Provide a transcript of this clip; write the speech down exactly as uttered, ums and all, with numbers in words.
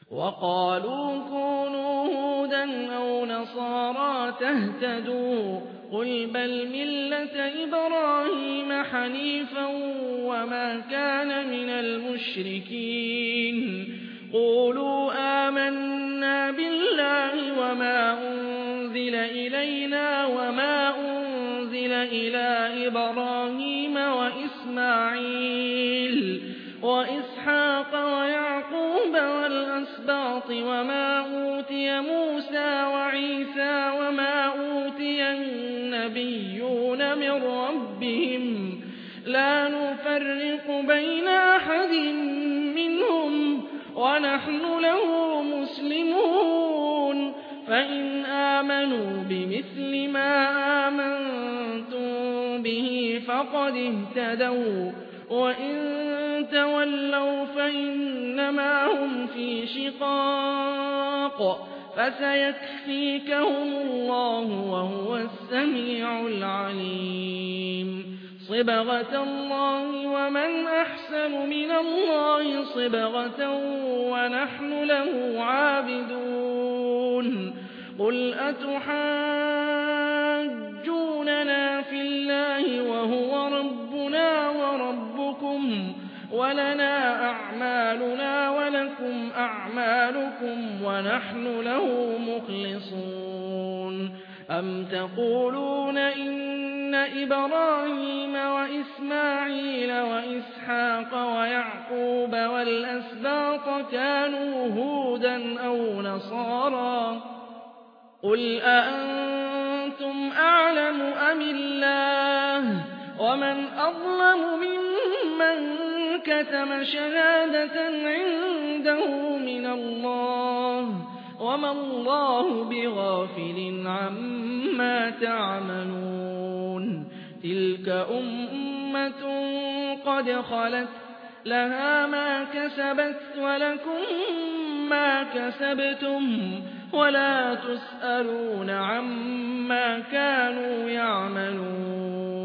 وقالوا كونوا هودا أو نصارى تهتدوا قل بل ملة إبراهيم حنيفا وما كان من المشركين قولوا آمنا بالله وما أنزل إلينا وما أنزل إلى إبراهيم وإسماعيل وإسحاق ويعقوب والأسباط وما أوتي موسى وعيسى وما أوتي النبيون من ربهم لا نفرق بين أحد منهم ونحن له مسلمون فإن آمنوا بمثل ما آمنتم به فقد اهتدوا وإن تولوا فإنما هم في شقاق فسيكفيكهم الله وهو السميع العليم صبغة الله ومن أحسن من الله صبغة ونحن له عابدون قل أتحاجوننا في الله وهو ربنا وربكم ولنا أعمالنا ولكم أعمالكم ونحن له مخلصون أم تقولون إن إبراهيم وإسماعيل وإسحاق ويعقوب والأسباط كانوا هودا أو نصارى قل أأنتم أعلم أم الله ومن أظلم ممن كتم شهادة عنده من الله وما الله بغافل عما تعملون تلك أمة قد خلت لها ما كسبت ولكم ما كسبتم ولا تسألون عما كانوا يعملون